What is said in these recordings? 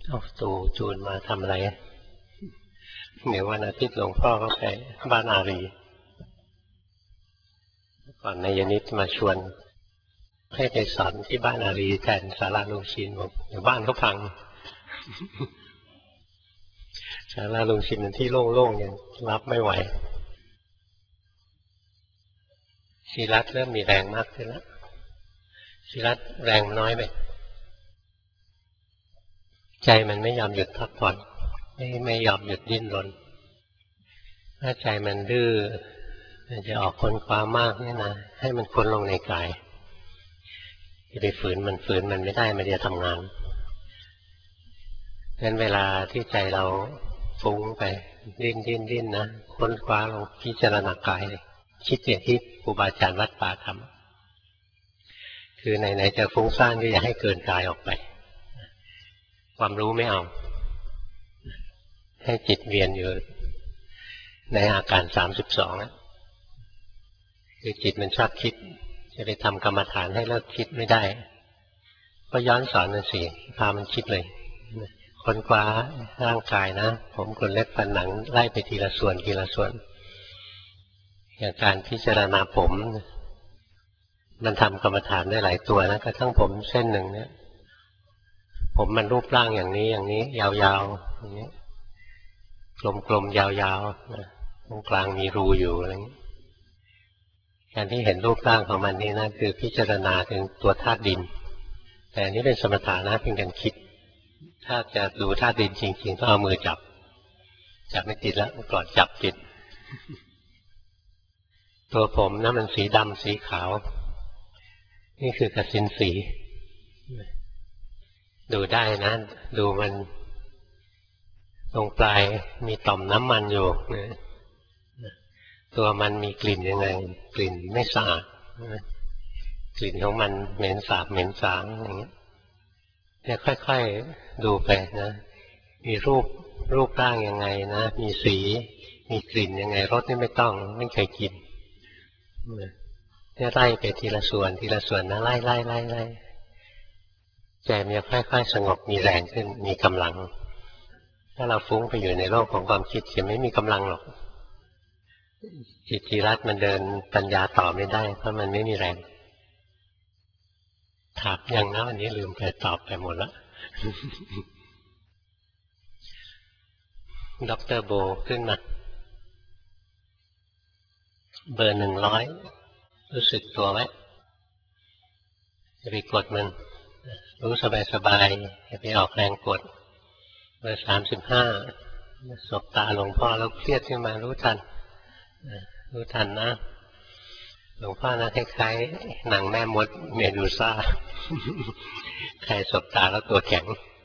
เอาตูจูนมาทำอะไรเดี๋ยววันอาทิตย์หลวงพ่อก็ไปบ้านอารีก่อนนายนิตมาชวนให้ไปสอนที่บ้านอารีแทนศาลาลุงชินบอกเดี๋ยวบ้านเขาพังศาลาลุงชินที่โล่งๆยังรับไม่ไหวศิรัตเริ่มมีแรงมากขึ้นแล้วศิรัตแรงน้อยไปใจมันไม่ยอมหยุดพักผ่อนไม่ยอมหยุดดิ้นรนถ้าใจมันดื้อมันจะออกค้นคว้ามากเนี่ยนะให้มันค้นลงในกายจะไปฝืนมันไม่ได้มันจะทำงานงั้นเวลาที่ใจเราฟุ้งไปดิ้นนะค้นคว้าลงพิจารณากายเลยคิดอย่างที่ครูบาอาจารย์วัดป่าทำคือไหนๆจะฟุ้งซ่านก็อย่าให้เกินกายออกไปความรู้ไม่เอาให้จิตเวียนอยู่ในอาการ32นะคือจิตมันชอบคิดจะไปทำกรรมฐานให้เลิกคิดไม่ได้ก็ย้อนสอนมันสิพามันคิดเลยค้นคว้าร่างกายนะผมขนเล็บฟันหนังไล่ไปทีละส่วนอย่างการพิจารณาผมมันทำกรรมฐานได้หลายตัวนะกระทั่งผมเส้นหนึ่งเนี่ยผมมันรูปร่างอย่างนี้ยาวๆอย่างนี้กลมๆยาวๆตรงกลางมีรูอยู่อะไรอย่างนี้การที่เห็นรูปร่างของมันนี่นะคือพิจารณาถึงตัวธาตุดินแต่อันนี้เป็นสมถะนะเป็นการคิดถ้าจะดูธาตุดินจริงๆต้องเอามือจับไม่ติดแล้วก่อนจับติดตัวผมนะมันสีดำสีขาวนี่คือกสิณสีดูได้นะดูมันตรงปลายมีต่อมน้ำมันอยู่ตัวมันมีกลิ่นยังไงกลิ่นไม่สะอาดกลิ่นของมันเหม็นสาบเหม็นสางอย่างเงี้ยเนี่ยค่อยๆดูไปนะมีรูปร่างยังไงนะมีสีมีกลิ่นยังไงรสนี่ไม่เคยกินเนี่ยไล่ไปทีละส่วนนะไล่ใจมันจะค่อยๆสงบมีแรงขึ้นมีกำลังถ้าเราฟุ้งไปอยู่ในโลกของความคิดจะไม่มีกำลังหรอกจิตจิรัตมันเดินปัญญาต่อไม่ได้เพราะมันไม่มีแรงถามยังนะอันนี้ลืมไปตอบไปหมดแล้วดร.โบขึ้นมาเบอร์100รู้สึกตัวไว้จะไปกดมันรู้สบายอย่าไปออกแรงกดเบอร์35สบตาหลวงพ่อแล้วเครียดขึ้นมารู้ทันนะหลวงพ่อนะคล้ายๆหนังแม่มดเมดูซ่าใครสบตาแล้วตัวแข็ง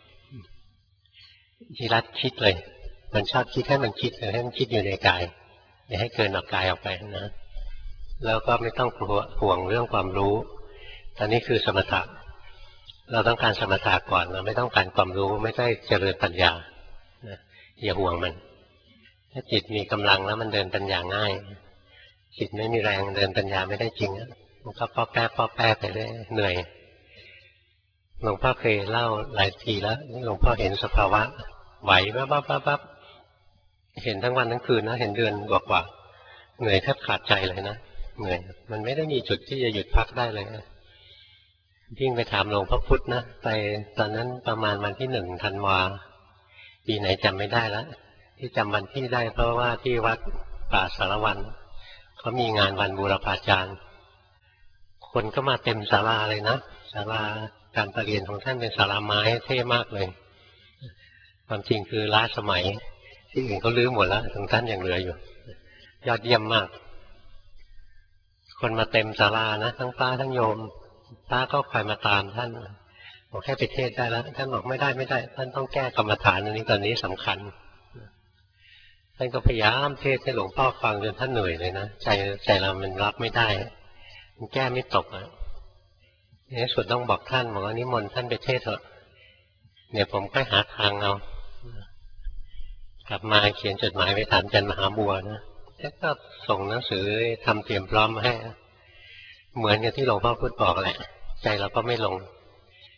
จิรัตคิดเลยมันชอบคิดให้มันคิดเลยให้มันคิดอยู่ในกายอย่าให้เกินออกกายออกไปนะแล้วก็ไม่ต้องห่วงเรื่องความรู้ตอนนี้คือสมถะเราต้องการสมถะก่อนเราไม่ต้องการความรู้ไม่ได้เจริญปัญญาอย่าห่วงมันถ้าจิตมีกำลังแล้วมันเดินปัญญาง่ายจิตไม่มีแรงเดินปัญญาไม่ได้จริงมันก็ป้อแป้ไปเรื่อยเหนื่อยหลวงพ่อเคยเล่าหลายทีแล้วหลวงพ่อเห็นสภาวะไหวปั๊บเห็นทั้งวันทั้งคืนนะเห็นเดือนกว่าเหนื่อยแทบขาดใจเลยนะเหนื่อยมันไม่ได้มีจุดที่จะหยุดพักได้เลยยิ่งไปถามหลวงพ่อพุธนะไปตอนนั้นประมาณวันที่1 ธันวาปีไหนจำไม่ได้แล้วที่จำวันที่ได้เพราะว่าที่วัดป่าสารวันเขามีงานวันบูรพาจารย์คนก็มาเต็มศาลาเลยนะศาลาการประเรียนของท่านเป็นศาลาไม้เท่มากเลยความจริงคือล้าสมัยที่อื่นเขาลื้อหมดแล้วของท่านยังเหลืออยู่ยอดเยี่ยมมากคนมาเต็มศาลานะทั้งพระทั้งโยมพระก็คอยมาตามท่านบอกให้ไปเทศได้แล้วท่านบอกไม่ได้ท่านต้องแก้กรรมฐานอันนี้ตอนนี้สำคัญท่านก็พยายามเทศให้หลวงพ่อฟังจนท่านเหนื่อยเลยนะใจเรามันรับไม่ได้มันแก้ไม่ตกในสุดต้องบอกท่านบอกว่านิมนต์ท่านไปเทศเถอะเนี่ยผมค่อยหาทางเอากลับมาเขียนจดหมายไปถามอาจารย์มหาบัวนะแล้วก็ส่งหนังสือทำเตรียมพร้อมให้เหมือนกับที่หลวงพ่อพูดบอกแหละใจเราก็ไม่ลง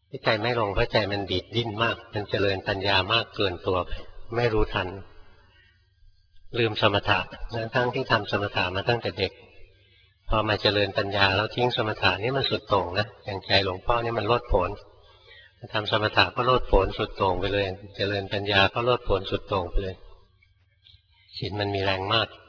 ที่ใจไม่ลงเพราะใจมันดีดดิ้นมากมันเจริญปัญญามากเกินตัวไปไม่รู้ทันลืมสมถะทั้งที่ทำสมถะมาตั้งแต่เด็กพอมาเจริญปัญญาแล้วทิ้งสมถะนี่มันสุดโต่งนะอย่างใจหลวงพ่อนี่มันโลดโผนทำสมถะก็โลดโผนสุดโต่งไปเลยเจริญปัญญาก็โลดโผนสุดโต่งไปเลยจิตมันมีแรงมาก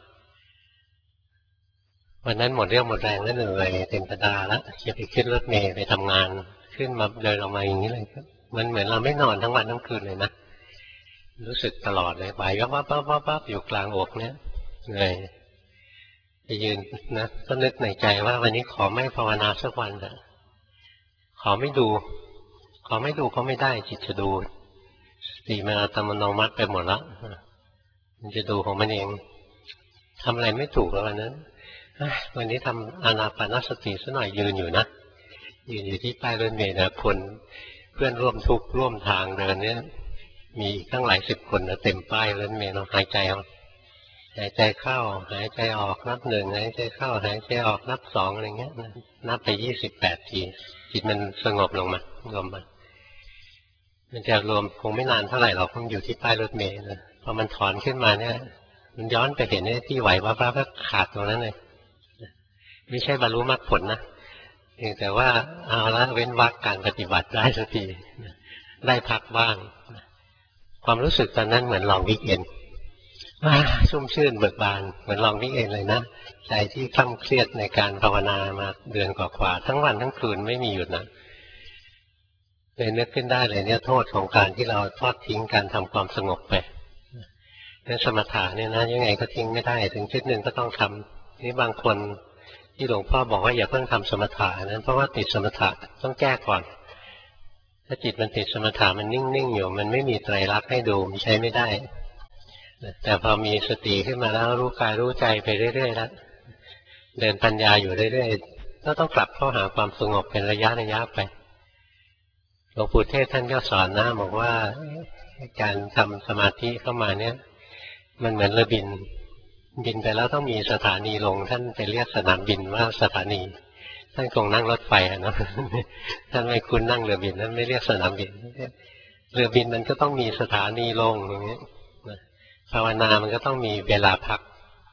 วันนั้นหมดเรี่ยวหมดแรงแล้วเหนื่อยเต็มกระดาแล้วจะไปขึ้นรถเมล์ไปทำงานขึ้นมาเดินออกมาอย่างนี้เลยมันเหมือนเราไม่นอนทั้งวันทั้งคืนเลยนะรู้สึกตลอดเลยไหววับอยู่กลางอกเนี่ยเหนื่อยไปยืนนะก็นึกในใจว่าวันนี้ขอไม่ภาวนาสักวันเถอะขอไม่ดูก็ไม่ได้จิตจะดูสติมันอัตโนมัติไปหมดแล้วมันจะดูของมันเองทำอะไรไม่ถูกแล้ววันนั้นวันนี้ทำอานาปานสติซะหน่อยยืนอยู่นะยืนอยู่ที่ป้ายรถเมล์นะคนเพื่อนร่วมทุกข์ร่วมทางเดินเนี่ยมีตั้งหลายสิบคนนะเต็มป้ายรถเมล์เราหายใจเอาหายใจเข้าหายใจออกนับหนึ่งหายใจเข้าหายใจออกนับสองอะไรเงี้ยนับไป28 ทีจิตมันสงบลงมารวมมันจะรวมคงไม่นานเท่าไหร่หรอกคงอยู่ที่ป้ายรถเมล์นะพอมันถอนขึ้นมาเนี่ยมันย้อนไปเห็นที่ไหวว่าก็ขาดตรงนั้นเลยไม่ใช่บรรลุมรรคผลนะแต่ว่าเอาละเว้นวรรคการปฏิบัติได้สักทีได้พักบ้างความรู้สึกตอนนั้นเหมือนลองวิกเอนชุ่มชื่นเบิกบานเหมือนลองวิกเอนเลยนะใจที่คล่ำเครียดในการภาวนามาเดือนกว่าทั้งวันทั้งคืนไม่มีหยุดนะเลยนึกขึ้นได้เลยเนี่ยโทษของการที่เราทอดทิ้งการทำความสงบไปนั่นสมถะเนี่ยนะยังไงก็ทิ้งไม่ได้ถึงจุดหนึ่งก็ต้องทำนี่บางคนที่หลวงพ่อบอกว่าอย่าเพิ่งทำสมถะนั้นเพราะว่าติดสมถะต้องแก้ก่อนถ้าจิตมันติดสมถะมันนิ่งๆอยู่มันไม่มีไตรลักษณ์ให้ดูมันใช้ไม่ได้แต่พอมีสติขึ้นมาแล้วรู้กายรู้ใจไปเรื่อยๆแล้วเดินปัญญาอยู่เรื่อยๆก็ต้องกลับเข้าหาความสงบเป็นระยะไปหลวงปู่เทศท่านก็สอนนะบอกว่าการทำสมาธิเข้ามาเนี่ยมันเหมือนเรือบินไปแล้วต้องมีสถานีลงท่านไปเรียกสนามบินว่าสถานีท่านคงนั่งรถไฟนะ ท่านไม่คุ้นนั่งเรือบินท่านไม่เรียกสนามบินเรือบินมันก็ต้องมีสถานีลงอย่างนี้ภาวนามันก็ต้องมีเวลาพัก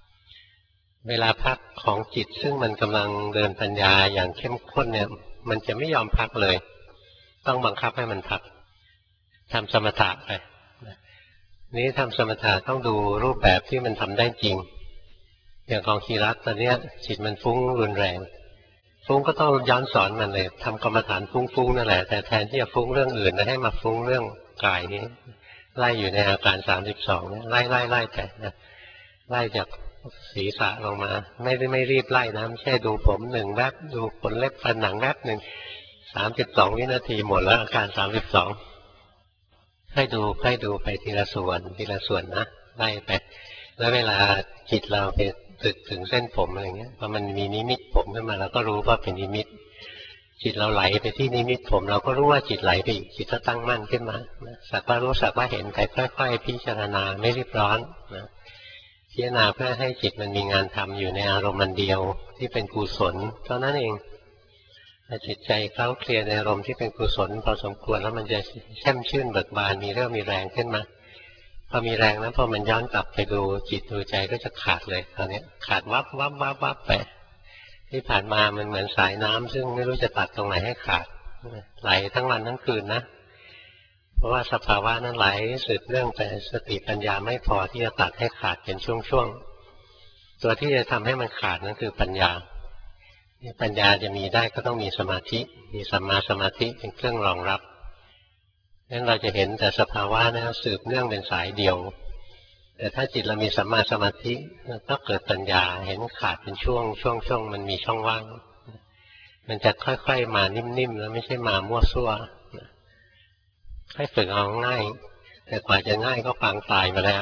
ของจิตซึ่งมันกำลังเดินปัญญาอย่างเข้มข้นเนี่ยมันจะไม่ยอมพักเลยต้องบังคับให้มันพักทำสมถะไปนี้ทำสมถะต้องดูรูปแบบที่มันทำได้จริงอย่างของคีรัตตอนนี้จิตมันฟุ้งรุนแรงฟุ้งก็ต้องย้อนสอนมันเลยทำกรรมฐานฟุ้งนั่นแหละแต่แทนที่จะฟุ้งเรื่องอื่นนะให้มาฟุ้งเรื่องกายนี้ไล่อยู่ในอาการ32เนี่ยไล่แต่นะไล่จากศีรษะลงมาไม่รีบไล่นะไม่ใช่ดูผมหนึ่งแวบดูขนเล็บฟันหนังแวบหนึ่ง32 วินาทีหมดแล้วอาการ32ให้ดูไปทีละส่วนนะไล่ไปแล้วเวลาจิตเราไปตึกถึงเส้นผมอะไรเงี้ยพอมันมีนิมิตผมขึ้นมาเราก็รู้ว่าเป็นนิมิตจิตเราไหลไปที่นิมิตผมเราก็รู้ว่าจิตไหลไปอีกจิตก็ตั้งมั่นขึ้นมาสักว่ารู้สักว่าเห็นไปค่อยๆพิจารณาไม่รีบร้อนนะพิจารณาเพื่อให้จิตมันมีงานทำอยู่ในอารมณ์มันเดียวที่เป็นกุศลเท่านั้นเองจิตใจเคล้าเคลียในอารมณ์ที่เป็นกุศลพอสมควรแล้วมันจะแช่มชื่นเบิกบานมีเรื่องมีแรงขึ้นมาพอมีแรงแล้วพอมันย้อนกลับไปดูจิตดูใจก็จะขาดเลยตอนนี้ขาดวับไปที่ผ่านมามันเหมือนสายน้ำซึ่งไม่รู้จะตัดตรงไหนให้ขาดไหลทั้งวันทั้งคืนนะเพราะว่าสภาวะนั้นไหลสืบเรื่องแต่สติปัญญาไม่พอที่จะตัดให้ขาดเป็นช่วงๆตัวที่จะทำให้มันขาดนั่นคือปัญญาปัญญาจะมีได้ก็ต้องมีสมาธิมีสัมมาสมาธิเป็นเครื่องรองรับงั้นเราจะเห็นแต่สภาวะนะสืบเนื่องเป็นสายเดียวแต่ถ้าจิตเรามีสัมมาสมาธิก็เกิดปัญญาเห็นขาดเป็นช่วงมันมีช่องว่างมันจะค่อยๆมานิ่มๆแล้วไม่ใช่มามั่วซั่วให้ฝึกเอาง่ายแต่กว่าจะง่ายก็ปางตายมาแล้ว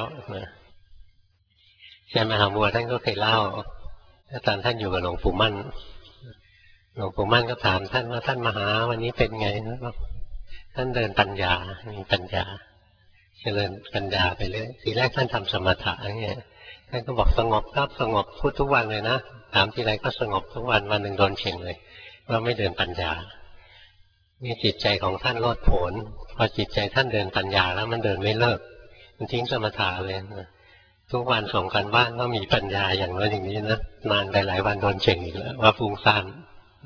ใช่ไหมหาบัวท่านก็เคยเล่าตอนท่านอยู่กับหลวงปู่มั่นก็ถามท่านว่าท่านมาหาวันนี้เป็นไงท่านเดินปัญญามีปัญญาเจริญปัญญาไปเรื่อยทีแรกท่านทำสมถะอย่างเงี้ยท่านก็บอกสงบครับสงบพูดทุกวันเลยนะถามทีไรก็สงบทุกวันวันหนึ่งโดนเข่งเลยว่าไม่เดินปัญญานี่จิตใจของท่านโลดโผนพอจิตใจท่านเดินปัญญาแล้วมันเดินไม่เลิกมันทิ้งสมถะเลยนะทุกวันส่งกันบ้านก็มีปัญญาอย่างนั้นอย่างนี้นะนานไปหลายวันโดนเจ๋งอีกแล้วว่าฟุ้งซ่าน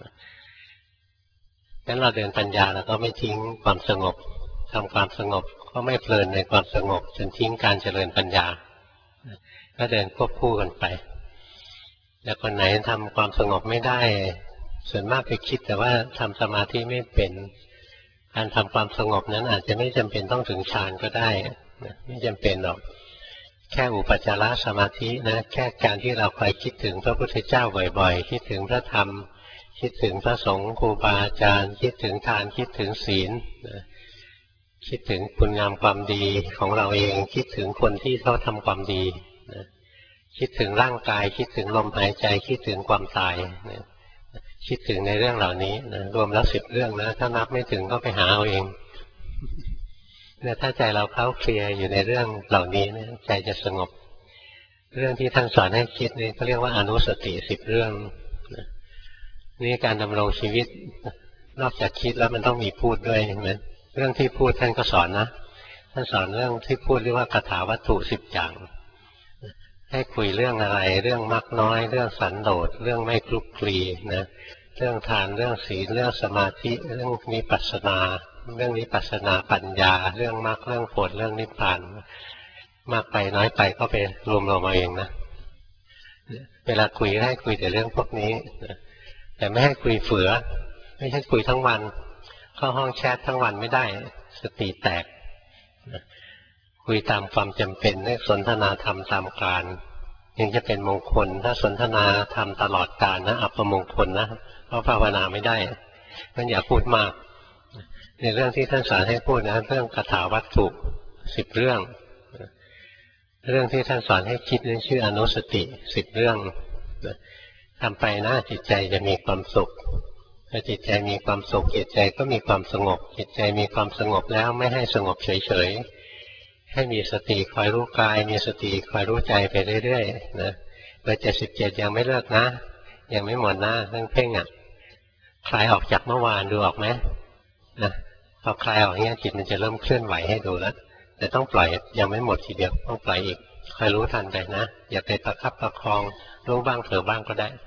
งั้นเราเดินปัญญาแล้วก็ไม่ทิ้งความสงบทำความสงบก็ไม่เพลินในความสงบจนทิ้งการเจริญปัญญาก็เดินควบคู่กันไปแล้วคนไหนทำความสงบไม่ได้ส่วนมากไปคิดแต่ว่าทำสมาธิไม่เป็นการทำความสงบนั้นอาจจะไม่จำเป็นต้องถึงฌานก็ได้ไม่จำเป็นหรอกแค่อุปจารสมาธินะแค่การที่เราคอยคิดถึงพระพุทธเจ้าบ่อยๆคิดถึงพระธรรมคิดถึงพระสงฆ์ครูบาอาจารย์คิดถึงทานคิดถึงศีลคิดถึงคุณงามความดีของเราเองคิดถึงคนที่เขาทำความดีคิดถึงร่างกายคิดถึงลมหายใจคิดถึงความตายคิดถึงในเรื่องเหล่านี้นะรวมแล้ว10 เรื่องนะถ้านับไม่ถึงก็ไปหาเอาเองเนี่ยถ้าใจเราเข้าเคลียร์อยู่ในเรื่องเหล่านี้เนี่ยใจจะสงบเรื่องที่ท่านสอนให้คิดนี่เขาเรียกว่าอนุสติ10 เรื่องนี่การดำรงชีวิตนอกจากคิดแล้วมันต้องมีพูดด้วยเห็นไหมเรื่องที่พูดท่านก็สอนนะท่านสอนเรื่องที่พูดเรียกว่าคาถาวัตถุ10 อย่างให้คุยเรื่องอะไรเรื่องมักน้อยเรื่องสันโดษเรื่องไม่คลุกคลีนะเรื่องทานเรื่องศีลเรื่องสมาธิเรื่องวิปัสสนาเรื่องวิปัสสนาปัญญาเรื่องมรรคเรื่องผลเรื่องนิพพานมากไปน้อยไปก็ไปรวมเอาเองนะเวลาคุยให้คุยแต่เรื่องพวกนี้แต่ไม่ให้คุยเฟือไม่ใช่คุยทั้งวันเข้าห้องแชททั้งวันไม่ได้สติแตกคุยตามความจำเป็นเรียกสนทนาธรรมตามการยังจะเป็นมงคลถ้าสนทนาธรรมตลอดกาลนะอัปมงคลนะเพราะภาวนาไม่ได้งั้นอย่าพูดมากในเรื่องที่ท่านสอนให้พูดนะเรื่องคาถาวัตถุ10 เรื่องเรื่องที่ท่านสอนให้คิดนี่ชื่ออนุสติ10 เรื่องทำไปนะจิตใจจะมีความสุขถ้าจิตใจมีความสุขจิตใจก็มีความสงบจิตใจมีความสงบแล้วไม่ให้สงบเฉยๆให้มีสติคอยรู้กายมีสติคอยรู้ใจไปเรื่อยๆนะเบอร์77ยังไม่เลิกนะยังไม่หมดนะเรื่องเพ่งคลายออกจากเมื่อวานดูออกไหมนะพอคลายออกเงี้ยจิตมันจะเริ่มเคลื่อนไหวให้ดูแล้วแต่ต้องปล่อยยังไม่หมดทีเดียวต้องปล่อยอีกคอยรู้ทันไปนะอย่าไปประคับประคองรู้บ้างเผลอบ้างก็ได้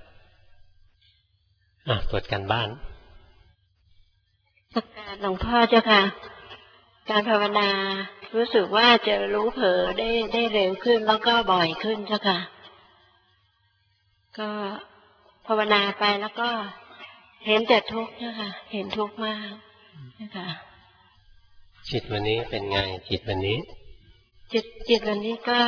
ตรวจกันบ้านสักการหลวงพ่อเจ้าค่ะการภาวนารู้สึกว่าจะรู้เผลอได้เร็วขึ้นแล้วก็บ่อยขึ้นเจ้าค่ะก็ภาวนาไปแล้วก็เห็นแต่ทุกข์เจ้าค่ะเห็นทุกข์มากเจ้าค่ะจิตวันนี้เป็นไงจิตวันนี้จิตวันนี้ก็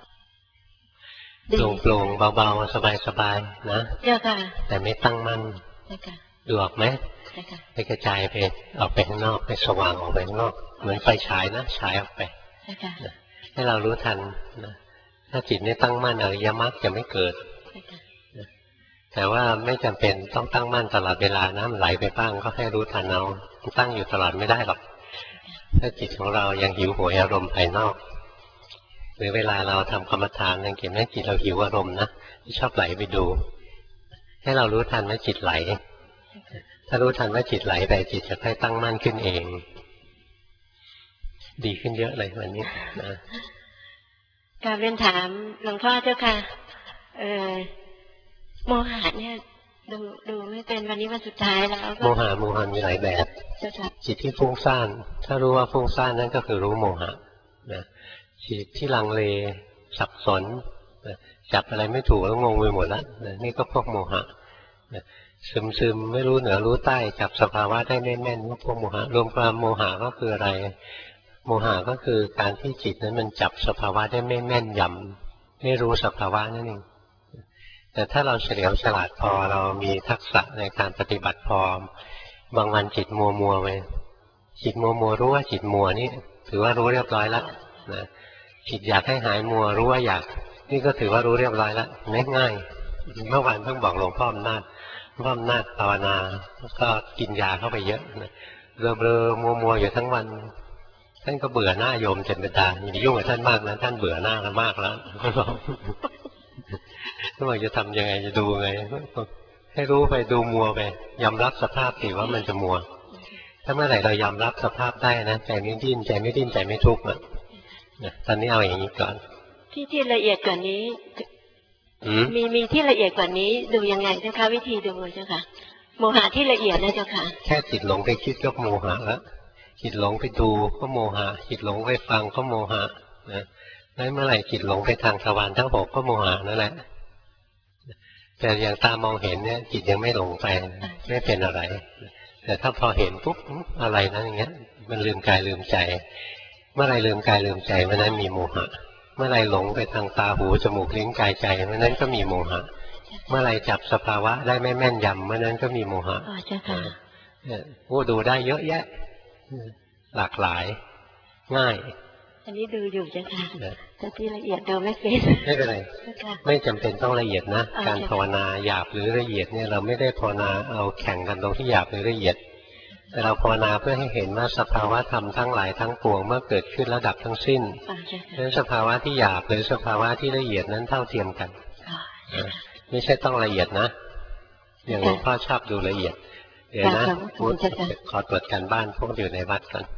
โปร่งเบาๆสบายๆนะเจ้าค่ะแต่ไม่ตั้งมั่นเจ้าค่ะดูออกไหมไปกระจายไปออกไปข้างนอกไปสว่างออกไปข้างนอกเหมือนไฟฉายนะฉายออกไปให้เรารู้ทันนะถ้าจิตไม่ตั้งมั่นอริยมรรคจะไม่เกิดแต่ว่าไม่จำเป็นต้องตั้งมั่นตลอดเวลานะมันไหลไปบ้างก็ให้รู้ทันเอาตั้งอยู่ตลอดไม่ได้หรอกถ้าจิตของเรายังหิวโหยอารมณ์ภายนอกหรือเวลาเราทำกรรมฐานสังเกตไหมจิตเราหิวอารมณ์นะชอบไหลไปดูให้เรารู้ทันว่าจิตไหลถ้ารู้ทันว่าจิตไหลไปจิตจะค่อยตั้งมั่นขึ้นเองดีขึ้นเยอะเลยวันนี้นะการเรียนถามหลวงพ่อเจ้าค่ะโมหะเนี่ยดูไม่เป็นวันนี้วันสุดท้ายแล้วโมหะมีหลายแบบจิตที่ฟุ้งซ่านถ้ารู้ว่าฟุ้งซ่านนั่นก็คือรู้โมหะนะจิตที่ลังเลสับสนจับอะไรไม่ถูกแล้วงงไปหมดแล้วนี่ก็พวกโมหะซึมไม่รู้เหนือรู้ใต้จับสภาวะได้แน่นๆพวกโมหะรวมความโมหะก็คืออะไรโมหะก็คือการที่จิตนั้นมันจับสภาวะได้ไม่แม่นยำไม่รู้สภาวะนั่นเองแต่ถ้าเราเฉลียวฉลาดพอเรามีทักษะในการปฏิบัติพอบางวันจิตมัวไปจิตมัวรู้ว่าจิตมัวนี่ถือว่ารู้เรียบร้อยแล้วนะจิตอยากให้หายมัวรู้ว่าอยากนี่ก็ถือว่ารู้เรียบร้อยแล้วง่ายๆเมื่อวานเพิ่งบอกหลวงพ่ออำนาจภาวนาก็กินยาเข้าไปเยอะนะเบลอมัวอยู่ทั้งวันท่านก็เบื่อหน้าโยมจนเป็นตาอย่ายุ่งกับท่านมากนะท่านเบื่อหน้ากันมากแล้วท่านบอกจะทำยังไงจะดูไงให้รู้ไปดูมัวไปยอมรับสภาพสิว่ามันจะมัวถ้าเมื่อไหร่เรายอมรับสภาพได้นะใจไม่ดิ้นใจไม่ดิ้นใจไม่ทุกข์นะตอนนี้เอาอย่างนี้ก่อนที่ละเอียดกว่านี้มีที่ละเอียดกว่านี้ดูยังไงเจ้าคะวิธีดูเจ้าค่ะโมหะที่ละเอียดนะเจ้าค่ะแค่จิตหลงไปคิดก็โมหะแล้วจิตหลงไปดูก็โมหะจิตหลงไปฟังก็โมหะนะแล้วเมื่อไหร่จิตหลงไปทางทวารทั้ง6ก็โมหะนั่นแหละแต่อย่างตามองเห็นเนี่ยจิตยังไม่หลงไปไม่เป็นอะไรแต่ถ้าพอเห็นปุ๊บอะไรนะอย่างเงี้ยมันลืมกายลืมใจเมื่อไรลืมกายลืมใจเมื่อนั้นมีโมหะเมื่อไรหลงไปทางตาหูจมูกลิ้นกายใจเมื่อนั้นก็มีโมหะเมื่อไรจับสภาวะได้ไม่แม่นยำเมื่อนั้นก็มีโมหะผู้ดูได้เยอะแยะหลากหลายง่ายอันนี้ดูอยู่จ้ะค่ะแต่ที่ละเอียดดูไม่เป็นไม่เป็นไรไม่จำเป็นต้องละเอียดนะการภาวนาหยาบหรือละเอียดเนี่ยเราไม่ได้ภาวนาเอาแข่งกันตรงที่หยาบหรือละเอียดแต่เราภาวนาเพื่อให้เห็นว่าสภาวะธรรมทั้งหลายทั้งปวงเมื่อเกิดขึ้นแล้วดับทั้งสิ้นเพราะฉะนั้นสภาวะที่หยาบหรือสภาวะที่ละเอียดนั้นเท่าเทียมกันไม่ใช่ต้องละเอียดนะอย่างหลวงพ่อชอบดูละเอียดเดี๋ยวนะขอตรวจการบ้านพวกอยู่ในวัดก่อน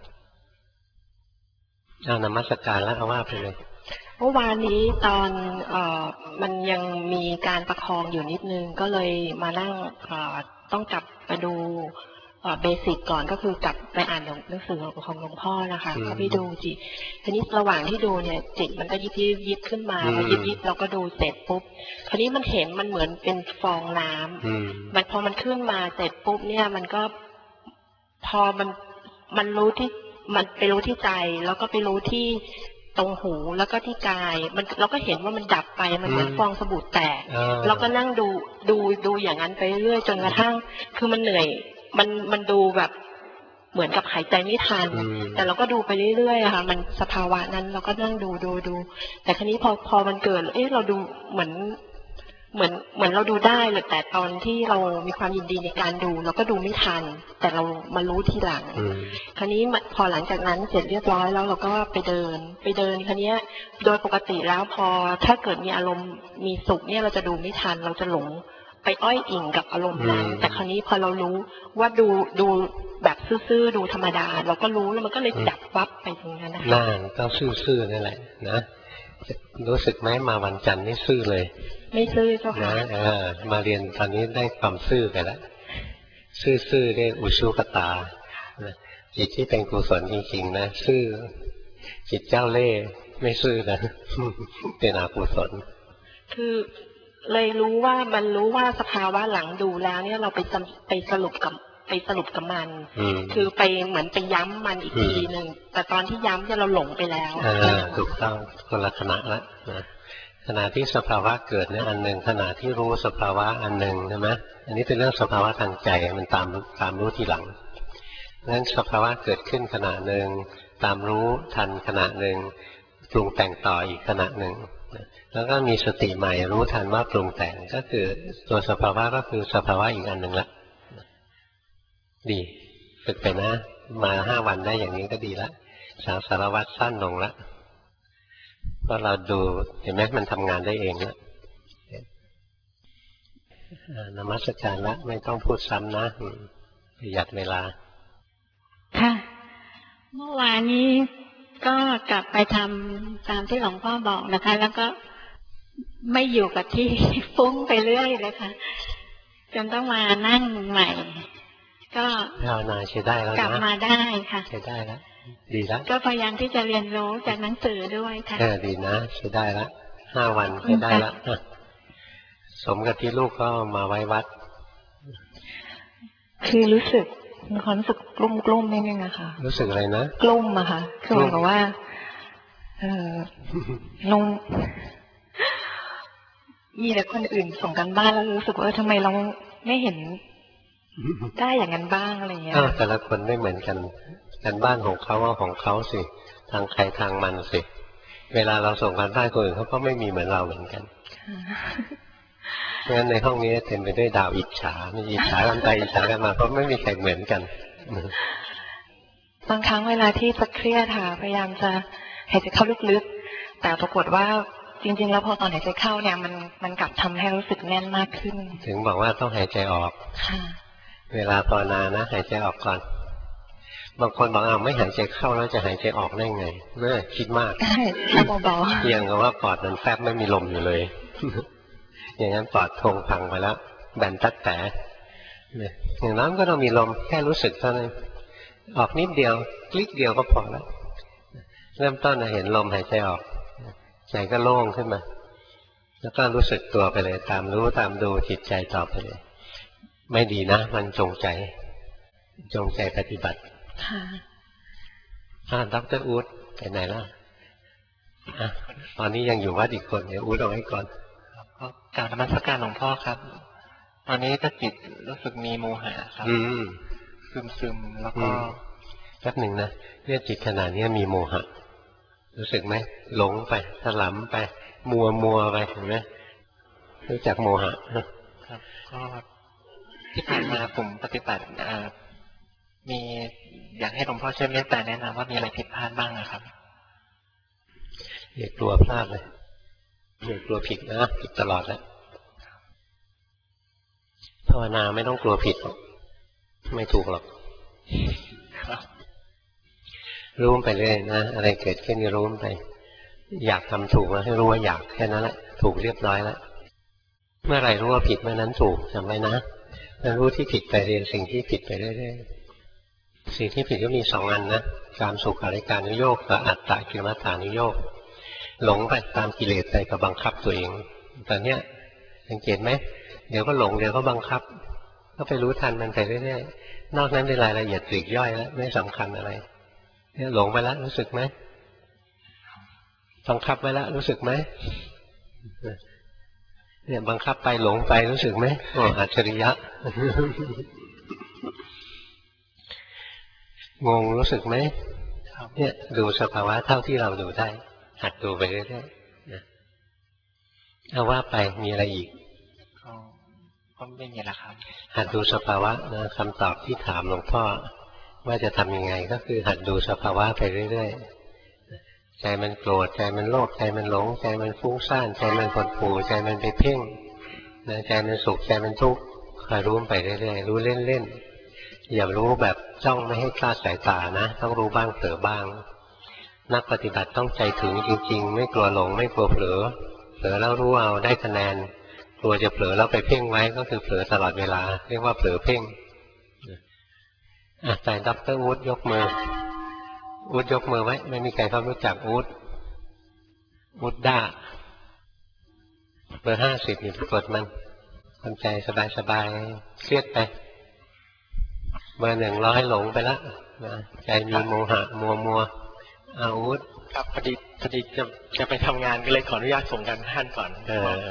นมัสการแล้วเอาว่าไปเลยเมื่อวานนี้ตอนมันยังมีการประคองอยู่นิดนึงก็เลยมานั่งต้องกลับไปดูเบสิกก่อนก็คือกลับไปอ่านหนังสือของหลวงพ่อนะคะก็ไปดูจิตทีนี้ระหว่างที่ดูเนี่ยจิตมันก็ยิบขึ้นมายิบเราก็ดูเสร็จปุ๊บทีนี้มันเห็นมันเหมือนเป็นฟองน้ำมันพอมันขึ้นมาเสร็จปุ๊บเนี่ยมันก็พอมันรู้ที่มันไปรู้ที่ใจแล้วก็ไปรู้ที่ตรงหูแล้วก็ที่กายมันเราก็เห็นว่ามันดับไปมันเหมือนฟองสบู่แตกเราก็นั่งดูอย่างนั้นไปเรื่อยจนกระทั่งคือมันเหนื่อยมันดูแบบเหมือนกับหายใจไม่ทันแต่เราก็ดูไปเรื่อยๆค่ะมันสภาวะนั้นเราก็นั่งดูแต่ครั้นี้พอมันเกิดเราดูเหมือนเราดูได้เลยแต่ตอนที่เรามีความยินดีในการดูเราก็ดูไม่ทันแต่เรามารู้ทีหลังคราวนี้พอหลังจากนั้นเสร็จเรียบร้อยแล้วเราก็ไปเดินคราวนี้โดยปกติแล้วพอถ้าเกิดมีอารมณ์มีสุขเนี่ยเราจะดูไม่ทันเราจะหลงไปอ้อยอิงกับอารมณ์นั้นแต่คราวนี้พอเรารู้ว่าดูแบบซื่อๆดูธรรมดาเราก็รู้แล้วมันก็เลยดับวับไปตรงนั้นนะคะนั่นต้องซื่อๆนั่นแหละนะรู้สึกไหมมาวันจันทร์นี่ซื่อเลยไม่ซื่อเจ้าค่ะมาเรียนตอนนี้ได้ความซื่อไปแล้วซื่อได้อุชุกตาจิตที่เป็นกุศลจริงๆนะซื่อจิตเจ้าเล่ห์ไม่ซื่อนะเป็นอกุศลคือเลยรู้ว่ามันรู้ว่าสภาวะหลังดูแล้วเนี่ยเราไปสรุปกับมันคือไปเหมือนไปย้ำมันอีกทีหนึ่งแต่ตอนที่ย้ำเนี่ยเราหลงไปแล้วถูกต้องคนละขณะละนะขณะที่สภาวะเกิดเนี่ยอันหนึ่งขณะที่รู้สภาวะอันหนึ่งใช่ไหมอันนี้เป็นเรื่องสภาวะทางใจมันตามรู้ทีหลังนั้นสภาวะเกิดขึ้นขณะหนึ่งตามรู้ทันขณะหนึ่งปรุงแต่งต่ออีกขณะหนึ่งแล้วก็มีสติใหม่รู้ทันว่าปรุงแต่งก็คือตัวสภาวะก็คือสภาวะอีกอันหนึ่งละดีฝึกไปนะมา5 วันได้อย่างนี้ก็ดีละสารวัตรสั้นลงละเพราะเราดูเห็นไหมมันทำงานได้เองแล้วนมัสการละไม่ต้องพูดซ้ำนะประหยัดเวลาค่ะเมื่อวานนี้ก็กลับไปทำตามที่หลวงพ่อบอกนะคะแล้วก็ไม่อยู่กับที่ฟุ้งไปเรื่อยเลยค่ะจนต้องมานั่งใหม่ก็ภาวนาใช้ได้แล้วนะกลับมาได้ค่ะใช้ได้แล้วดีแล้วก็พยายามที่จะเรียนรู้จากหนังสือด้วยค่ะดีนะใช้ได้แล้ว5 วันใช้ได้แล้วสมกับที่ลูกก็มาไว้วัดคือรู้สึกมีความรู้สึกกลุ้มนิดนึงอะค่ะรู้สึกอะไรนะกลุ้มอะค่ะคือเหมือนกับว่าลงมีแต่คนอื่นส่งกันบ้านแล้วรู้สึกว่าทำไมเราไม่เห็นได้อย่างนั้นบ้างอะไรเงี้ยแต่ละคนไม่เหมือนกันกันบ้านของเขาว่าของเขาสิทางใครทางมันสิเวลาเราส่งกันบ้านคนอื่นเขาก็ไม่มีเหมือนเราเหมือนกันเพราะฉะนั้นในห้องนี้เต็มไปด้วยดาวอิจฉามีอิจฉากันไปอิจฉากันมาเพราะไม่มีใครเหมือนกันบางครั้งเวลาที่จะเครียดค่ะพยายามจะหายใจเข้าลึกๆแต่ปรากฏว่าจริงๆแล้วพอตอนหายใจเข้าเนี่ยมันกลับทำให้รู้สึกแน่นมากขึ้นถึงบอกว่าต้องหายใจออกเวลาภาวนานะหายใจออกก่อนบางคนบอกไม่หายใจเข้าแล้วจะหายใจออกได้ไงเมื่อคิดมากใช่เบาๆเพียงกับว่าปอดมันแฟบไม่มีลมอยู่เลย อย่างนั้นปอดโพงพังไปแล้วแบนตัดแต่อย่างนั้นก็ต้องมีลมแค่รู้สึกเท่านั้นออกนิดเดียวคลิกเดียวก็พอแล้วเริ่มต้นเห็นลมหายใจออกใจก็โล่งขึ้นมาแล้วก็รู้สึกตัวไปเลยตามรู้ตามดูจิตใจต่อไปเลยไม่ดีนะมันจงใจปฏิบัติค่ะดร.อู๊ดไปไหนแล้วตอนนี้ยังอยู่วัดอีกคนเดี๋ยวอู๊ดเอาไว้ก่อนก็กราบนมัสการหลวงพ่อครับตอนนี้จิตรู้สึกมีโมหะครับซึมแล้วก็แป๊บหนึ่งนะเนี่ยจิตขนาดนี้มีโมหะรู้สึกไหมหลงไปถลำไปมัวไปเห็นไหมรู้จักโมหะครับก็ที่ผ่านมาผมปฏิบัติมีอยากให้หลวงพ่อช่วยเมตตาแนะนำว่ามีอะไรผิดพลาดบ้างครับอย่ากลัวพลาดเลยอย่ากลัวผิดนะผิดตลอดแล้วภาวนาไม่ต้องกลัวผิดหรอกไม่ถูกหรอกรู้ไปเรื่อยนะอะไรเกิดขึ้นรู้ไปอยากทำถูกแล้วให้รู้ว่าอยากแค่นั้นแหละถูกเรียบร้อยแล้วเมื่อไหร่รู้ว่าผิดเมื่อนั้นถูกจำไว้นะแล้วรู้ที่ผิดไปเรียนสิ่งที่ผิดไปเรื่อยๆสิ่งที่ผิดก็มี2 อันนะกามสุขาริการนุโยคกับอัตตกิลมัฏฐานุโยคหลงไปตามกิเลสไปกับบังคับตัวเองตอนเนี้ยสังเกตไหมเดี๋ยวก็หลงเดี๋ยวก็บังคับก็ไปรู้ทันมันไปเรื่อยๆนอกนั้นเป็นรายละเอียดปลีกย่อยแล้วไม่สำคัญอะไรเนี่ยหลงไปแล้วรู้สึกไหมบังคับไปแล้วรู้สึกไหมเนี่ยบังคับไปหลงไปรู้สึกไหมโอ้อัจฉริยะงงรู้สึกไหมเนี่ยดูสภาวะเท่าที่เราดูได้หัดดูไปเรื่อยๆนะเอาว่าไปมีอะไรอีกก็ไม่มีแล้วครับหัดดูสภาวะนะคำตอบที่ถามหลวงพ่อว่าจะทำยังไงก็คือหัดดูสภาวะไปเรื่อยๆใจมันโกรธใจมันโลภใจมันหลงใจมันฟุ้งซ่านใจมันหดหู่ใจมันไปเพ่งใจมันสุขใจมันทุกข์คอยรู้ไปเรื่อยๆรู้เล่นๆอย่ารู้แบบจ้องไม่ให้คลาดสายตานะต้องรู้บ้างเผลอบ้างนักปฏิบัติต้องใจถึงจริงๆไม่กลัวหลงไม่กลัวเผลอแล้วรู้เอาได้คะแนนกลัวจะเผลอแล้วไปเพ่งไว้ก็คือเผลอตลอดเวลาเรียกว่าเผลอเพ่งแต่ดร.อู๊ดยกมืออู๊ดยกมือไว้ไม่มีใครเขารู้จักอู๊ดด้าเบอร์50อยู่กดมันทำใจสบายๆเครียดไปเบอร์1ร้อยหลงไปแล้วใจมีโมหะมัวอาวุธครับพอดีจะไปทำงานก็เลยขออนุญาตส่งกันท่านก่อน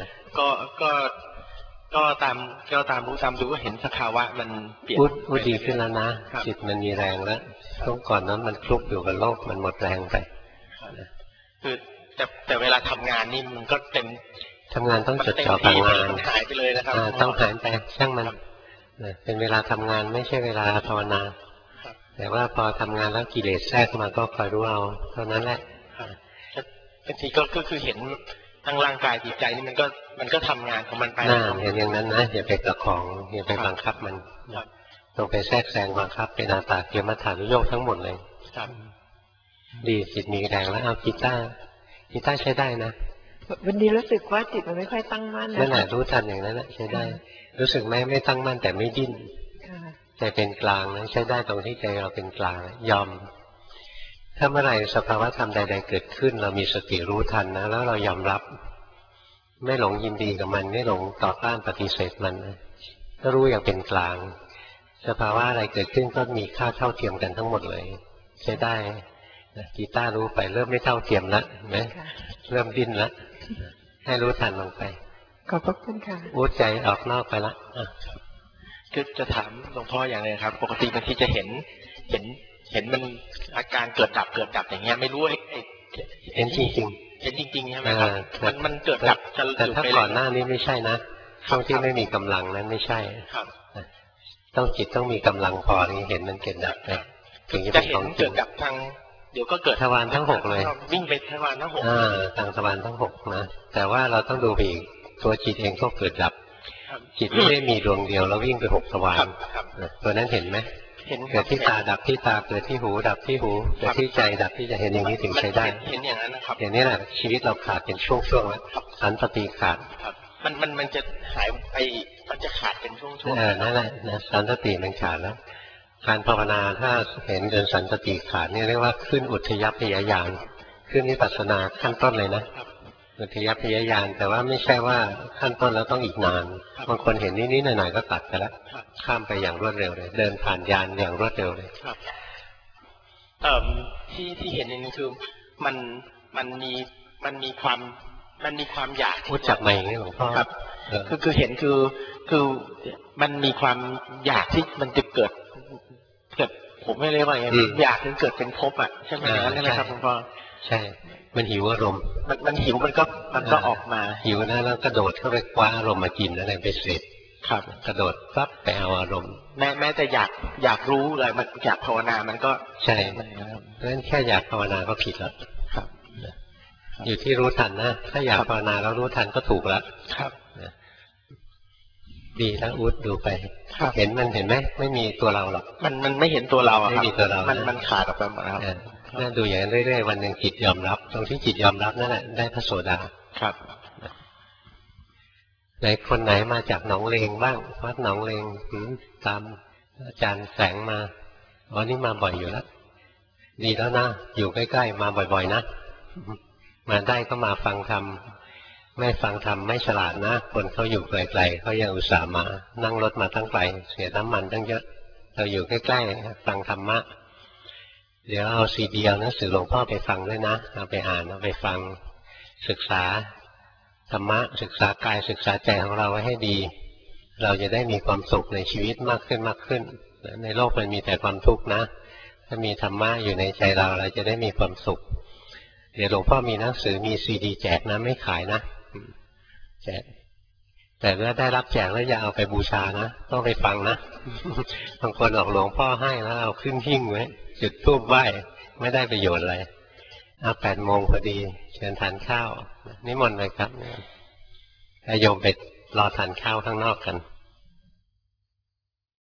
ก็ตามรู้ตามดูก็เห็นสภาวะมันเปลี่ยนอุดดีขึ้นแล้วนะจิตมันมีแรงแล้วต้องก่อนนั้นมันคลุกอยู่กับโลกมันหมดแรงไปคือแต่เวลาทำงานนี่มันก็เต็มทำงานต้องจดจ่อกับงานหายไปเลยนะครับต้องหายไปช่างมันเป็นเวลาทำงานไม่ใช่เวลาภาวนาแต่ว่าพอทำงานแล้วกิเลสแทรกเข้ามาก็คอยรู้เอาเท่านั้นแหละบางทีก็คือเห็นทั้งร่างกายจิตใจนี่มันก็ทำงานของมันไปเห็นอย่างนั้นนะอย่าไปประคองอย่าไปบังคับมันต้องไปแทรกแซงบังคับเป็นอัตตากิลมัฏฐานุโยคทั้งหมดเลยดีจิตมีแรงแล้วเอากีตาร์ใช้ได้นะวันนี้รู้สึกว่าจิตมันไม่ค่อยตั้งมั่นนั่นแหละรู้ทันอย่างนั้นแหละใช้ได้รู้สึกไหมไม่ตั้งมั่นแต่ไม่ดิ้นใจเป็นกลางนะใช้ได้ตรงที่ใจเราเป็นกลางยอมถ้าเมื่อไหร่สภาวะธรรมใดๆเกิดขึ้นเรามีสติรู้ทันนะแล้วเรายอมรับไม่หลงยินดีกับมันไม่หลงต่อต้านปฏิเสธมันนะก็รู้อย่างเป็นกลางสภาวะอะไรเกิดขึ้นก็มีค่าเท่าเทียมกันทั้งหมดเลยใช้ได้กีตาร์รู้ไปเริ่มไม่เท่าเทียมแล้วนะเริ่มดิ้นแล้วให้รู้ทันลงไปขอบพระคุณค่ะอู้ใจออกนอกไปละคือจะถามหลวงพ่ออย่างไรครับปกติบางทีจะเห็นมันอาการเกิดดับอย่างเงี้ยไม่รู้เห็นจริงใช่ไหมครับมันเกิดดับแต่ถ้าก่อนหน้านี้ไม่ใช่นะช่วงที่ไม่มีกำลังนั้นไม่ใช่ต้องจิตต้องมีกำลังพอที่เห็นมันเกิดดับไปถึงจะเห็นเกิดดับทางเดี๋ยวก็เกิดทวารทั้ง6เลยวิ่งไปทวารทั้ง 6ทางทวารทั้ง6นะแต่ว่าเราต้องดูไปอีกตัวจิตเองก็เกิดดับจิตไม่ได้มีดวงเดียวแล้ววิ่งไป6ทวารตัวนั้นเห็นไหมเห็นเกิดที่ตาดับที่ตาเกิดที่หูดับที่หูเกิดที่ใจดับที่ใจเห็นอย่างนี้ถึงใช้ได้เห็นอย่างนั้นนะครับอย่างนี้แหละชีวิตเราขาดเป็นช่วงๆแล้วสันตติขาดครับมันจะหายไปมันจะขาดเป็นช่วงๆนั่นแหละนะสันตติมันขาดแล้วการภาวนาถ้าเห็นจนสันตติขาดนี่เรียกว่าขึ้นอุทยัพยญาณขึ้นวิปัสสนาขั้นต้นเลยนะอุทยัพยญาณแต่ว่าไม่ใช่ว่าขั้นต้นแล้วต้องอีกนานบางคนเห็นนิดๆหน่อยๆก็ตัดไปแล้วข้ามไปอย่างรวดเร็วเลยเดินผ่านญาณอย่างรวดเร็วเลยครับที่เห็นอย่างนี้คือมันมีความอยากพูดจับใหม่อย่างนี้หลวงพ่อครับคือเห็นคือมันมีความอยากที่มันจะเกิดผมไม่เรียกว่าไงอยากถึงเกิดเป็นภพอ่ะใช่ไหมนั่นใช่ไหมครับหลวงพ่อใช่มันหิวอารมณ์มันหิวมันก็ออกมาหิวนะแล้วกระโดดเข้าไปคว้าอารมณ์มากินอะไรไปเสร็จครับกระโดดปั๊บไปเอาอารมณ์แม้แต่อยากรู้เลยมันอยากภาวนามันก็ใช่เพราะฉะนั้นแค่อยากภาวนาก็ผิดแล้วครับอยู่ที่รู้ทันนะถ้าอยากภาวนาแล้วรู้ทันก็ถูกแล้วครับดีแล้วอุดดูไปเห็นมันเห็นไหมไม่มีตัวเราหรอกมันไม่เห็นตัวเราไม่มีตัวเรามันขาดออกไปหมดแล้วน่าดูอย่างนั้นเรื่อยๆวันหนึ่งจิตยอมรับตรงที่จิตยอมรับนั่นแหละได้พระโสดาครับไหนคนไหนมาจากหนองเลงบ้างวัดหนองเลงตามอาจารย์แสงมาอ๋อนี่มาบ่อยอยู่แล้วดีแล้วนะอยู่ใกล้ๆมาบ่อยๆนะมาได้ก็มาฟังธรรมไม่ฟังธรรมไม่ฉลาดนะคนเขาอยู่ไกลๆเขายังอุตส่าห์มานั่งรถมาตั้งไกลเสียน้ำมันตั้งเยอะเราอยู่ใกล้ๆฟังธรรมะเดี๋ยวเอาซีดีเอาหนังสือหลวงพ่อไปฟังด้วยนะเอาไปอ่านเอาไปฟังศึกษาธรรมะศึกษากายศึกษาใจของเราไว้ให้ดีเราจะได้มีความสุขในชีวิตมากขึ้นในโลกมันมีแต่ความทุกข์นะถ้ามีธรรมะอยู่ในใจเราจะได้มีความสุขเดี๋ยวหลวงพ่อมีหนังสือมีซีดีแจกนะไม่ขายนะแจกแต่ถ้าได้รับแจกแล้วอย่าเอาไปบูชานะต้องไปฟังนะบางคนออกหลวงพ่อให้แล้วเอาขึ้นหิ้งไว้จุดธูปไหว้ไม่ได้ประโยชน์อะไร8 โมงพอดีเชิญทานข้าวนิมนต์เลยครับโยมไปรอทานข้าวข้างนอกกัน